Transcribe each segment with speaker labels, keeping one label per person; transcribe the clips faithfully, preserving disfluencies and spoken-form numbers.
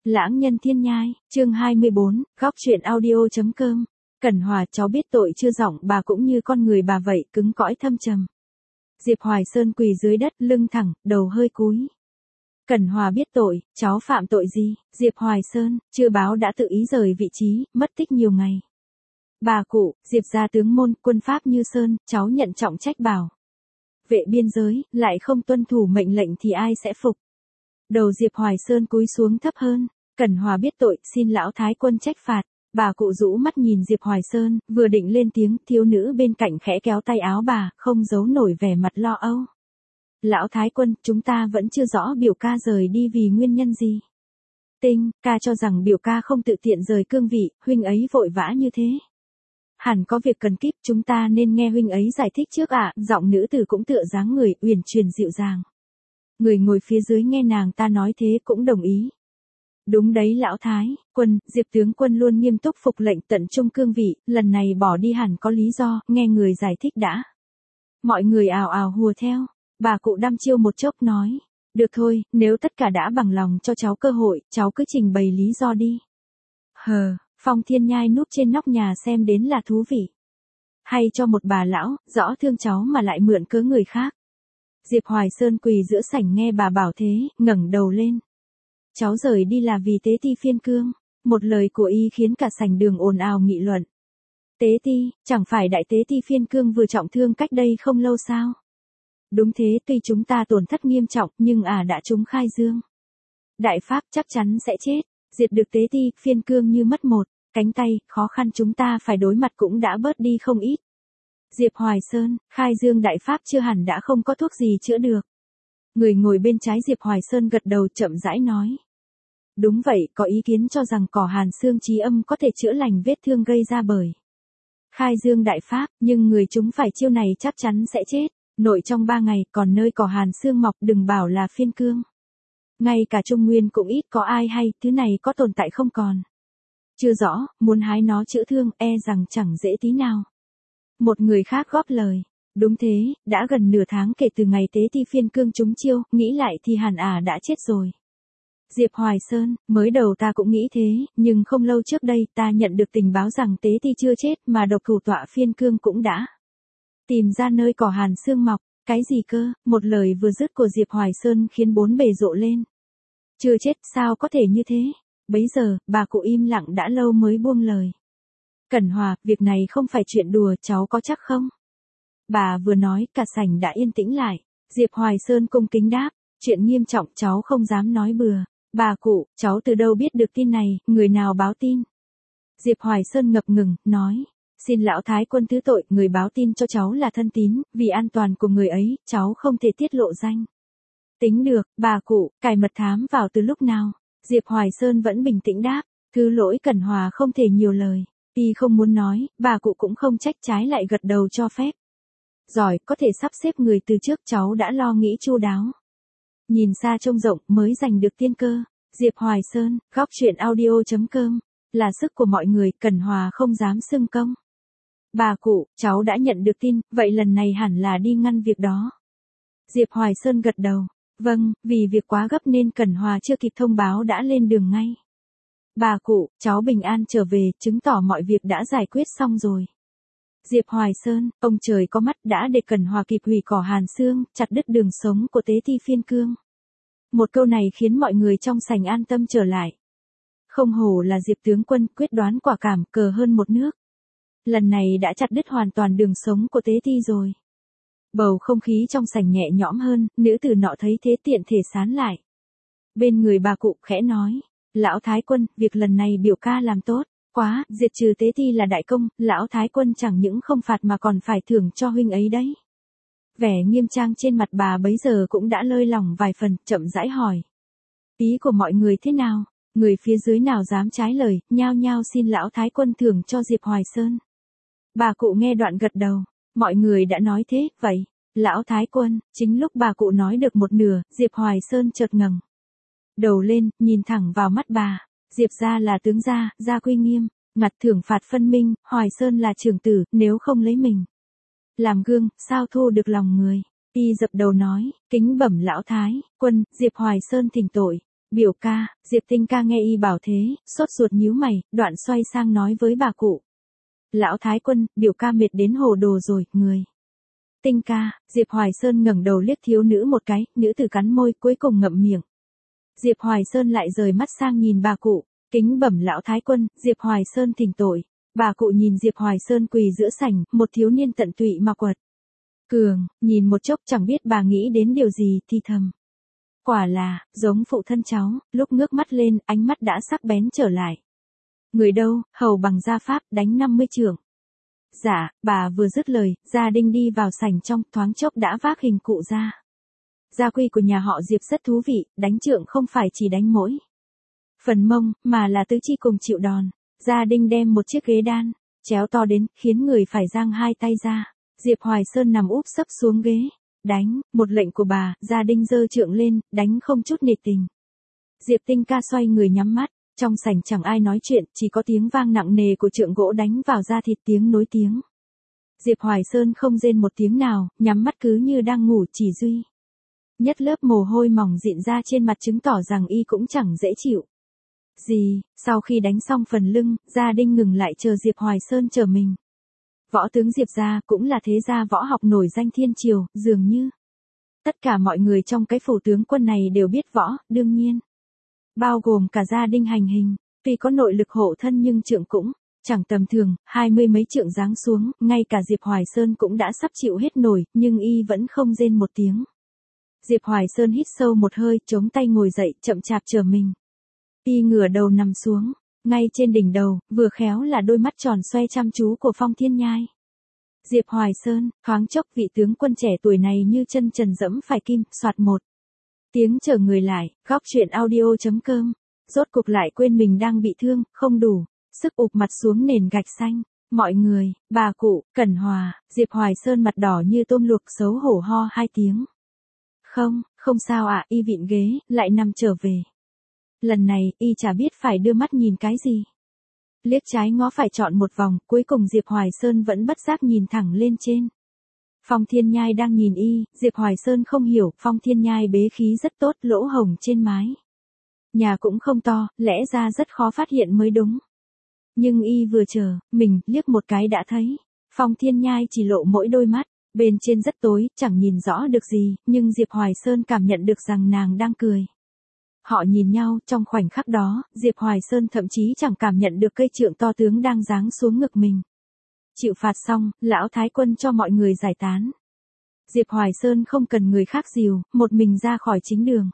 Speaker 1: Lãng nhân thiên nhai, chương hai mươi bốn, góc truyện audio chấm com. Cẩn Hòa, cháu biết tội chưa? Giọng bà cũng như con người bà vậy, cứng cõi thâm trầm. Diệp Hoài Sơn quỳ dưới đất, lưng thẳng, đầu hơi cúi. Cẩn Hòa biết tội, cháu phạm tội gì? Diệp Hoài Sơn, chưa báo đã tự ý rời vị trí, mất tích nhiều ngày. Bà cụ, Diệp gia tướng môn, quân pháp như sơn, cháu nhận trọng trách bảo vệ biên giới, lại không tuân thủ mệnh lệnh thì ai sẽ phục? Đầu Diệp Hoài Sơn cúi xuống thấp hơn. Cẩn Hòa biết tội, xin lão thái quân trách phạt. Bà cụ rũ mắt nhìn Diệp Hoài Sơn, vừa định lên tiếng, thiếu nữ bên cạnh khẽ kéo tay áo bà, không giấu nổi vẻ mặt lo âu. Lão thái quân, chúng ta vẫn chưa rõ biểu ca rời đi vì nguyên nhân gì. Tinh, ca cho rằng biểu ca không tự tiện rời cương vị, huynh ấy vội vã như thế. Hẳn có việc cần kíp, chúng ta nên nghe huynh ấy giải thích trước ạ. Giọng nữ tử cũng tựa dáng người, uyển chuyển dịu dàng. Người ngồi phía dưới nghe nàng ta nói thế cũng đồng ý. Đúng đấy lão thái quân, Diệp tướng quân luôn nghiêm túc phục lệnh tận trung cương vị, lần này bỏ đi hẳn có lý do, nghe người giải thích đã. Mọi người ào ào hùa theo, bà cụ đăm chiêu một chốc nói, được thôi, nếu tất cả đã bằng lòng cho cháu cơ hội, cháu cứ trình bày lý do đi. Hờ, Phong Thiên Nhai núp trên nóc nhà xem đến là thú vị. Hay cho một bà lão, rõ thương cháu mà lại mượn cớ người khác. Diệp Hoài Sơn quỳ giữa sảnh nghe bà bảo thế, ngẩng đầu lên. Cháu rời đi là vì Tế Ti phiên cương. Một lời của y khiến cả sảnh đường ồn ào nghị luận. Tế Ti, chẳng phải đại Tế Ti phiên cương vừa trọng thương cách đây không lâu sao? Đúng thế, tuy chúng ta tổn thất nghiêm trọng nhưng à đã trúng khai dương. Đại Pháp chắc chắn sẽ chết, diệt được Tế Ti phiên cương như mất một cánh tay, khó khăn chúng ta phải đối mặt cũng đã bớt đi không ít. Diệp Hoài Sơn, khai dương đại pháp chưa hẳn đã không có thuốc gì chữa được. Người ngồi bên trái Diệp Hoài Sơn gật đầu chậm rãi nói. Đúng vậy, có ý kiến cho rằng cỏ hàn xương trí âm có thể chữa lành vết thương gây ra bởi khai dương đại pháp, nhưng người chúng phải chiêu này chắc chắn sẽ chết, nội trong ba ngày, còn nơi cỏ hàn xương mọc đừng bảo là phiên cương. Ngay cả Trung Nguyên cũng ít có ai hay, thứ này có tồn tại không còn. Chưa rõ, muốn hái nó chữa thương, e rằng chẳng dễ tí nào. Một người khác góp lời. Đúng thế, đã gần nửa tháng kể từ ngày Tế Ti phiên cương trúng chiêu, nghĩ lại thì hẳn à đã chết rồi. Diệp Hoài Sơn, mới đầu ta cũng nghĩ thế, nhưng không lâu trước đây ta nhận được tình báo rằng Tế Ti chưa chết mà độc thủ tọa phiên cương cũng đã tìm ra nơi cỏ hàn xương mọc. Cái gì cơ? Một lời vừa dứt của Diệp Hoài Sơn khiến bốn bề rộ lên. Chưa chết, sao có thể như thế? Bấy giờ, bà cụ im lặng đã lâu mới buông lời. Cẩn Hòa, việc này không phải chuyện đùa, cháu có chắc không? Bà vừa nói, cả sảnh đã yên tĩnh lại. Diệp Hoài Sơn cung kính đáp, chuyện nghiêm trọng cháu không dám nói bừa. Bà cụ, cháu từ đâu biết được tin này, người nào báo tin? Diệp Hoài Sơn ngập ngừng, nói, xin lão thái quân thứ tội, người báo tin cho cháu là thân tín, vì an toàn của người ấy, cháu không thể tiết lộ danh. Tính được, bà cụ, cài mật thám vào từ lúc nào? Diệp Hoài Sơn vẫn bình tĩnh đáp, thứ lỗi Cẩn Hòa không thể nhiều lời. Y không muốn nói, bà cụ cũng không trách, trái lại gật đầu cho phép. Giỏi, có thể sắp xếp người từ trước, cháu đã lo nghĩ chu đáo. Nhìn xa trông rộng mới giành được tiên cơ. Diệp Hoài Sơn, góc truyện audio chấm com. Là sức của mọi người, Cẩn Hòa không dám xưng công. Bà cụ, cháu đã nhận được tin, vậy lần này hẳn là đi ngăn việc đó. Diệp Hoài Sơn gật đầu. Vâng, vì việc quá gấp nên Cẩn Hòa chưa kịp thông báo đã lên đường ngay. Bà cụ, cháu bình an trở về, chứng tỏ mọi việc đã giải quyết xong rồi. Diệp Hoài Sơn, ông trời có mắt đã để Cẩn Hòa kịp hủy cỏ hàn xương, chặt đứt đường sống của Tế Ti phiên cương. Một câu này khiến mọi người trong sảnh an tâm trở lại. Không hổ là Diệp tướng quân, quyết đoán quả cảm, cờ hơn một nước. Lần này đã chặt đứt hoàn toàn đường sống của Tế Ti rồi. Bầu không khí trong sảnh nhẹ nhõm hơn, nữ tử nọ thấy thế tiện thể sán lại. Bên người bà cụ khẽ nói, lão thái quân, việc lần này biểu ca làm tốt, quá, diệt trừ Tế Ti là đại công, lão thái quân chẳng những không phạt mà còn phải thưởng cho huynh ấy đấy. Vẻ nghiêm trang trên mặt bà bấy giờ cũng đã lơi lỏng vài phần, chậm rãi hỏi. Ý của mọi người thế nào? Người phía dưới nào dám trái lời, nhao nhao xin lão thái quân thưởng cho Diệp Hoài Sơn. Bà cụ nghe đoạn gật đầu. Mọi người đã nói thế, vậy, lão thái quân, chính lúc bà cụ nói được một nửa, Diệp Hoài Sơn chợt ngẩng đầu lên, nhìn thẳng vào mắt bà. Diệp gia là tướng gia, gia quy nghiêm, ngặt thưởng phạt phân minh, Hoài Sơn là trưởng tử, nếu không lấy mình làm gương, sao thu được lòng người. Y dập đầu nói, kính bẩm lão thái quân, Diệp Hoài Sơn thỉnh tội. Biểu ca, Diệp Tinh ca nghe y bảo thế, sốt ruột nhíu mày, đoạn xoay sang nói với bà cụ. Lão Thái Quân, biểu ca mệt đến hồ đồ rồi, người. Tinh ca, Diệp Hoài Sơn ngẩng đầu liếc thiếu nữ một cái, nữ tử cắn môi cuối cùng ngậm miệng. Diệp Hoài Sơn lại rời mắt sang nhìn bà cụ, kính bẩm Lão Thái Quân, Diệp Hoài Sơn thỉnh tội. Bà cụ nhìn Diệp Hoài Sơn quỳ giữa sảnh, một thiếu niên tận tụy mà quật cường, nhìn một chốc chẳng biết bà nghĩ đến điều gì thì thầm. Quả là, giống phụ thân cháu, lúc ngước mắt lên, ánh mắt đã sắc bén trở lại. Người đâu, hầu bằng gia pháp, đánh năm mươi chưởng. Dạ, bà vừa dứt lời, Gia Đinh đi vào sảnh trong, thoáng chốc đã vác hình cụ ra. Gia quy của nhà họ Diệp rất thú vị, đánh trượng không phải chỉ đánh mỗi phần mông, mà là tứ chi cùng chịu đòn. Gia Đinh đem một chiếc ghế đan, chéo to đến, khiến người phải giang hai tay ra. Diệp Hoài Sơn nằm úp sấp xuống ghế. Đánh, một lệnh của bà, Gia Đinh giơ trượng lên, đánh không chút nể tình. Diệp Tinh ca xoay người nhắm mắt, trong sảnh chẳng ai nói chuyện, chỉ có tiếng vang nặng nề của trượng gỗ đánh vào da thịt tiếng nối tiếng. Diệp Hoài Sơn không rên một tiếng nào, nhắm mắt cứ như đang ngủ chỉ duy nhất lớp mồ hôi mỏng dịn ra trên mặt chứng tỏ rằng y cũng chẳng dễ chịu gì. Sau khi đánh xong phần lưng, Gia Đinh ngừng lại chờ Diệp Hoài Sơn chờ mình. Võ tướng Diệp gia cũng là thế gia võ học nổi danh thiên triều, dường như tất cả mọi người trong cái phủ tướng quân này đều biết võ, đương nhiên bao gồm cả Gia Đinh hành hình, tuy có nội lực hộ thân nhưng trượng cũng chẳng tầm thường, hai mươi mấy trượng giáng xuống, ngay cả Diệp Hoài Sơn cũng đã sắp chịu hết nổi, nhưng y vẫn không rên một tiếng. Diệp Hoài Sơn hít sâu một hơi, chống tay ngồi dậy, chậm chạp chờ mình. Y ngửa đầu nằm xuống, ngay trên đỉnh đầu, vừa khéo là đôi mắt tròn xoe chăm chú của Phong Thiên Nhai. Diệp Hoài Sơn, thoáng chốc vị tướng quân trẻ tuổi này như chân trần dẫm phải kim, soạt một tiếng chờ người lại, góc truyện audio chấm com. Rốt cuộc lại quên mình đang bị thương, không đủ sức ụp mặt xuống nền gạch xanh. Mọi người, bà cụ, Cẩn Hòa, Diệp Hoài Sơn mặt đỏ như tôm luộc xấu hổ ho hai tiếng. Không, không sao ạ, y vịn ghế, lại nằm trở về. Lần này, y chả biết phải đưa mắt nhìn cái gì. Liếc trái ngó phải chọn một vòng, cuối cùng Diệp Hoài Sơn vẫn bất giác nhìn thẳng lên trên. Phong Thiên Nhai đang nhìn y, Diệp Hoài Sơn không hiểu, Phong Thiên Nhai bế khí rất tốt, lỗ hổng trên mái nhà cũng không to, lẽ ra rất khó phát hiện mới đúng. Nhưng y vừa chờ, mình, liếc một cái đã thấy. Phong Thiên Nhai chỉ lộ mỗi đôi mắt, bên trên rất tối, chẳng nhìn rõ được gì, nhưng Diệp Hoài Sơn cảm nhận được rằng nàng đang cười. Họ nhìn nhau, trong khoảnh khắc đó, Diệp Hoài Sơn thậm chí chẳng cảm nhận được cây trượng to tướng đang giáng xuống ngực mình. Chịu phạt xong, Lão Thái Quân cho mọi người giải tán. Diệp Hoài Sơn không cần người khác dìu, một mình ra khỏi chính đường.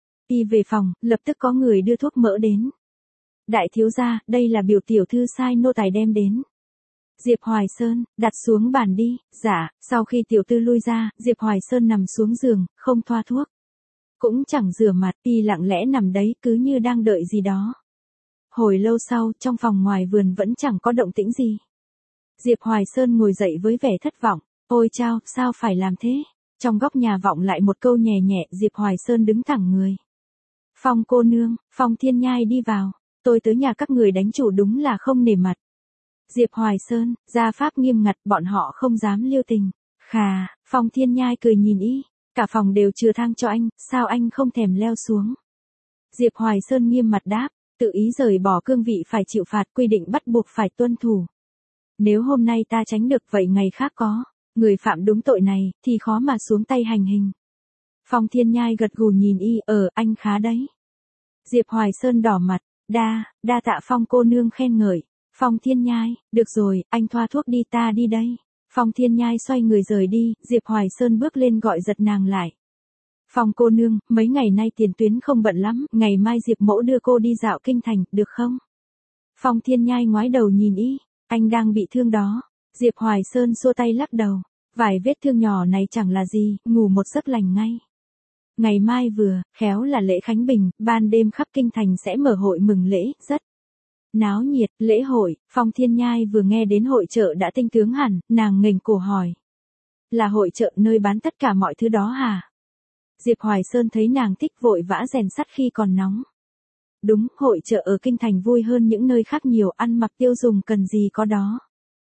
Speaker 1: Y về phòng, lập tức có người đưa thuốc mỡ đến. Đại thiếu gia, đây là biểu tiểu thư sai nô tài đem đến. Diệp Hoài Sơn, đặt xuống bàn đi. Dạ, sau khi tiểu tư lui ra, Diệp Hoài Sơn nằm xuống giường, không thoa thuốc. Cũng chẳng rửa mặt, y lặng lẽ nằm đấy cứ như đang đợi gì đó. Hồi lâu sau, trong phòng ngoài vườn vẫn chẳng có động tĩnh gì. Diệp Hoài Sơn ngồi dậy với vẻ thất vọng. Ôi chao, sao phải làm thế? Trong góc nhà vọng lại một câu nhẹ nhẹ, Diệp Hoài Sơn đứng thẳng người. Phong cô nương, Phong Thiên Nhai đi vào. Tôi tới nhà các người đánh chủ đúng là không nể mặt. Diệp Hoài Sơn, gia pháp nghiêm ngặt, bọn họ không dám liêu tình. Khà, Phong Thiên Nhai cười nhìn y. Cả phòng đều chừa thang cho anh, sao anh không thèm leo xuống? Diệp Hoài Sơn nghiêm mặt đáp, tự ý rời bỏ cương vị phải chịu phạt, quy định bắt buộc phải tuân thủ. Nếu hôm nay ta tránh được vậy ngày khác có người phạm đúng tội này, thì khó mà xuống tay hành hình. Phong Thiên Nhai gật gù nhìn y, ờ, anh khá đấy. Diệp Hoài Sơn đỏ mặt, đa, đa tạ Phong cô nương khen ngợi. Phong Thiên Nhai, được rồi, anh thoa thuốc đi, ta đi đây. Phong Thiên Nhai xoay người rời đi, Diệp Hoài Sơn bước lên gọi giật nàng lại. Phong cô nương, mấy ngày nay tiền tuyến không bận lắm, ngày mai Diệp mẫu đưa cô đi dạo kinh thành, được không? Phong Thiên Nhai ngoái đầu nhìn y, anh đang bị thương đó. Diệp Hoài Sơn xua tay lắc đầu, vài vết thương nhỏ này chẳng là gì, ngủ một giấc lành ngay. Ngày mai vừa, khéo là lễ Khánh Bình, ban đêm khắp kinh thành sẽ mở hội mừng lễ, rất náo nhiệt. Lễ hội, Phong Thiên Nhai vừa nghe đến hội chợ đã tinh tướng hẳn, nàng nghềnh cổ hỏi. Là hội chợ nơi bán tất cả mọi thứ đó hả? Diệp Hoài Sơn thấy nàng thích vội vã rèn sắt khi còn nóng. Đúng, hội chợ ở kinh thành vui hơn những nơi khác nhiều, ăn mặc tiêu dùng cần gì có đó.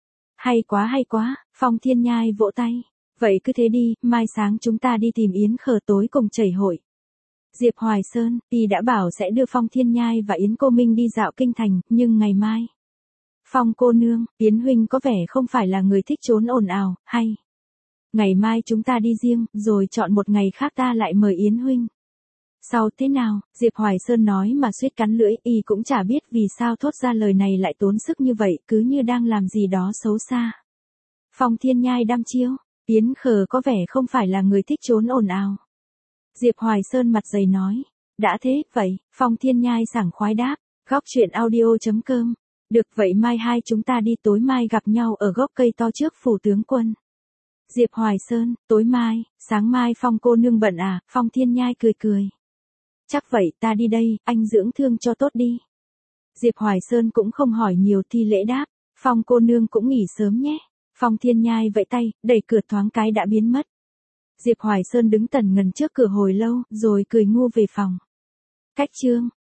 Speaker 1: Hay quá hay quá, Phong Thiên Nhai vỗ tay. Vậy cứ thế đi, mai sáng chúng ta đi tìm Yến Khờ tối cùng chảy hội. Diệp Hoài Sơn, y đã bảo sẽ đưa Phong Thiên Nhai và Yến Cô Minh đi dạo kinh thành, nhưng ngày mai. Phong cô nương, Yến huynh có vẻ không phải là người thích trốn ồn ào, hay. Ngày mai chúng ta đi riêng, rồi chọn một ngày khác ta lại mời Yến huynh. Sao thế nào? Diệp Hoài Sơn nói mà suýt cắn lưỡi, y cũng chả biết vì sao thốt ra lời này lại tốn sức như vậy, cứ như đang làm gì đó xấu xa. Phong Thiên Nhai đăm chiêu, Yến Khờ có vẻ không phải là người thích trốn ồn ào. Diệp Hoài Sơn mặt dày nói, đã thế, vậy, Phong Thiên Nhai sảng khoái đáp, góc truyện audio chấm com. Được vậy mai hai chúng ta đi tối mai gặp nhau ở gốc cây to trước phủ tướng quân. Diệp Hoài Sơn, tối mai, sáng mai Phong cô nương bận à, Phong Thiên Nhai cười cười. Chắc vậy ta đi đây, anh dưỡng thương cho tốt đi. Diệp Hoài Sơn cũng không hỏi nhiều thi lễ đáp, Phong cô nương cũng nghỉ sớm nhé. Phong Thiên Nhai vẫy tay, đẩy cửa thoáng cái đã biến mất. Diệp Hoài Sơn đứng tần ngần trước cửa hồi lâu, rồi cười ngu về phòng. Cách chương